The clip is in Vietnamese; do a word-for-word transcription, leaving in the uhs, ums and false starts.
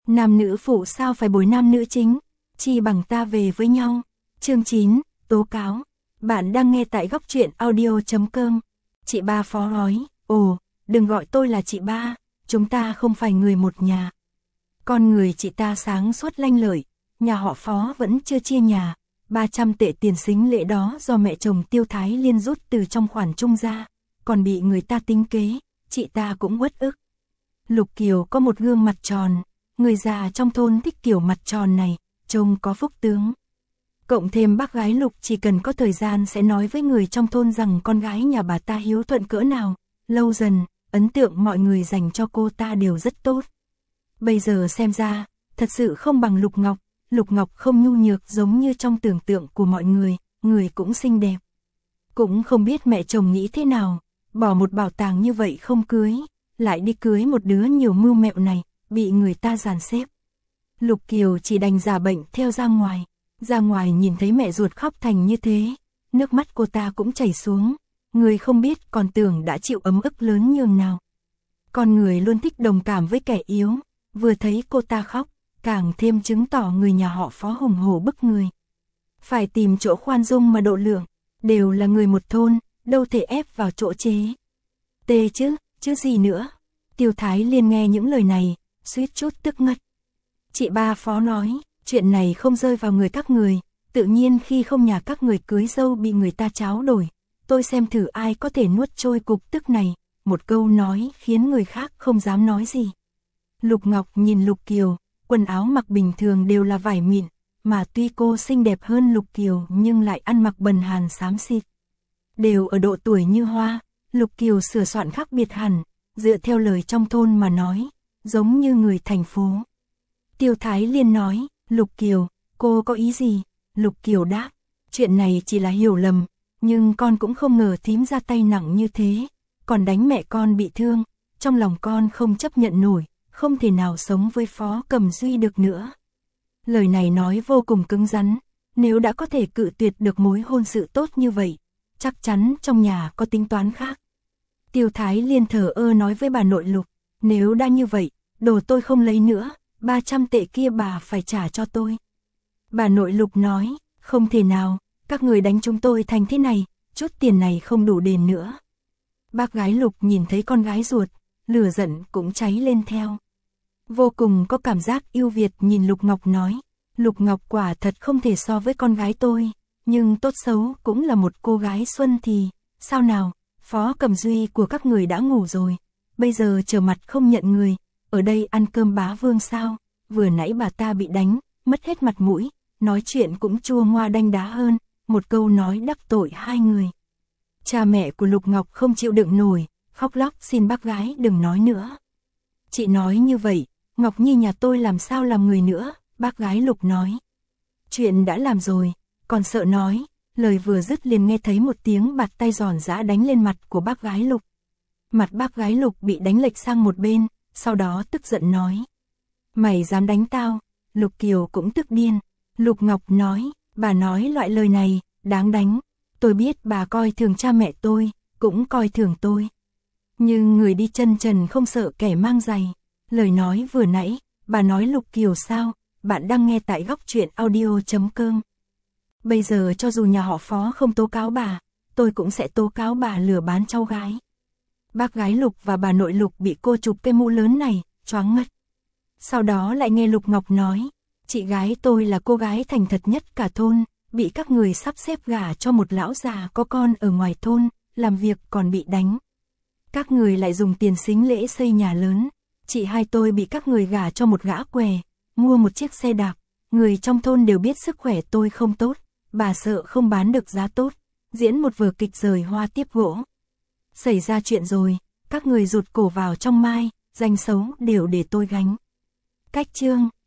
Nam nữ phụ sao phải bồi nam nữ chính, chi bằng ta về với nhau. Chương chín, tố cáo. Bạn đang nghe tại góc truyện audio chấm com. Chị ba Phó nói, ồ, đừng gọi tôi là chị ba, chúng ta không phải người một nhà. Con người chị ta sáng suốt lanh lợi, nhà họ Phó vẫn chưa chia nhà, ba trăm tệ tiền sính lễ đó do mẹ chồng Tiêu Thái Liên rút từ trong khoản chung ra, còn bị người ta tính kế, chị ta cũng uất ức. Lục Kiều có một gương mặt tròn, người già trong thôn thích kiểu mặt tròn này, trông có phúc tướng. Cộng thêm bác gái Lục chỉ cần có thời gian sẽ nói với người trong thôn rằng con gái nhà bà ta hiếu thuận cỡ nào, lâu dần, ấn tượng mọi người dành cho cô ta đều rất tốt. Bây giờ xem ra, thật sự không bằng Lục Ngọc, Lục Ngọc không nhu nhược giống như trong tưởng tượng của mọi người, người cũng xinh đẹp. Cũng không biết mẹ chồng nghĩ thế nào, bỏ một bảo tàng như vậy không cưới, lại đi cưới một đứa nhiều mưu mẹo này, bị người ta dàn xếp. Lục Kiều chỉ đành giả bệnh theo ra ngoài, ra ngoài nhìn thấy mẹ ruột khóc thành như thế, nước mắt cô ta cũng chảy xuống, người không biết còn tưởng đã chịu ấm ức lớn nhường nào. Con người luôn thích đồng cảm với kẻ yếu, vừa thấy cô ta khóc, càng thêm chứng tỏ người nhà họ Phó hùng hổ bức người. Phải tìm chỗ khoan dung mà độ lượng, đều là người một thôn, đâu thể ép vào chỗ chế. Tê chứ, chứ gì nữa. Tiêu Thái Liên nghe những lời này, suýt chút tức ngất. Chị ba Phó nói, chuyện này không rơi vào người các người, tự nhiên khi không nhà các người cưới dâu bị người ta tráo đổi, tôi xem thử ai có thể nuốt trôi cục tức này, một câu nói khiến người khác không dám nói gì. Lục Ngọc nhìn Lục Kiều, quần áo mặc bình thường đều là vải mịn, mà tuy cô xinh đẹp hơn Lục Kiều nhưng lại ăn mặc bần hàn xám xịt. Đều ở độ tuổi như hoa, Lục Kiều sửa soạn khác biệt hẳn, dựa theo lời trong thôn mà nói, giống như người thành phố. Tiêu Thái Liên nói, Lục Kiều, cô có ý gì? Lục Kiều đáp, chuyện này chỉ là hiểu lầm, nhưng con cũng không ngờ thím ra tay nặng như thế, còn đánh mẹ con bị thương, trong lòng con không chấp nhận nổi, không thể nào sống với Phó Cẩm Duy được nữa. Lời này nói vô cùng cứng rắn, nếu đã có thể cự tuyệt được mối hôn sự tốt như vậy, chắc chắn trong nhà có tính toán khác. Tiêu Thái Liên thờ ơ nói với bà nội Lục, nếu đã như vậy, đồ tôi không lấy nữa, ba trăm tệ kia bà phải trả cho tôi. Bà nội Lục nói, không thể nào, các người đánh chúng tôi thành thế này, chút tiền này không đủ đền nữa. Bác gái Lục nhìn thấy con gái ruột, lửa giận cũng cháy lên theo. Vô cùng có cảm giác yêu Việt nhìn Lục Ngọc nói, Lục Ngọc quả thật không thể so với con gái tôi, nhưng tốt xấu cũng là một cô gái xuân thì, sao nào, Phó Cẩm Duy của các người đã ngủ rồi, bây giờ trở mặt không nhận người, ở đây ăn cơm bá vương sao, vừa nãy bà ta bị đánh, mất hết mặt mũi, nói chuyện cũng chua ngoa đanh đá hơn, một câu nói đắc tội hai người. Cha mẹ của Lục Ngọc không chịu đựng nổi, khóc lóc xin bác gái đừng nói nữa. Chị nói như vậy, Ngọc Nhi nhà tôi làm sao làm người nữa, bác gái Lục nói. Chuyện đã làm rồi, còn sợ nói, lời vừa dứt liền nghe thấy một tiếng bạt tay giòn giã đánh lên mặt của bác gái Lục. Mặt bác gái Lục bị đánh lệch sang một bên, sau đó tức giận nói. Mày dám đánh tao, Lục Kiều cũng tức điên. Lục Ngọc nói, bà nói loại lời này, đáng đánh. Tôi biết bà coi thường cha mẹ tôi, cũng coi thường tôi. Nhưng người đi chân trần không sợ kẻ mang giày. Lời nói vừa nãy, bà nói Lục Kiều sao, bạn đang nghe tại góc truyện audio chấm com. Bây giờ cho dù nhà họ Phó không tố cáo bà, tôi cũng sẽ tố cáo bà lừa bán cháu gái. Bác gái Lục và bà nội Lục bị cô chụp cái mũ lớn này, choáng ngất. Sau đó lại nghe Lục Ngọc nói, chị gái tôi là cô gái thành thật nhất cả thôn, bị các người sắp xếp gả cho một lão già có con ở ngoài thôn, làm việc còn bị đánh. Các người lại dùng tiền sính lễ xây nhà lớn, chị hai tôi bị các người gả cho một gã què, mua một chiếc xe đạp, người trong thôn đều biết sức khỏe tôi không tốt, bà sợ không bán được giá tốt, diễn một vở kịch rời hoa tiếp gỗ. Xảy ra chuyện rồi, các người rụt cổ vào trong mai, danh xấu đều để tôi gánh. Cách chương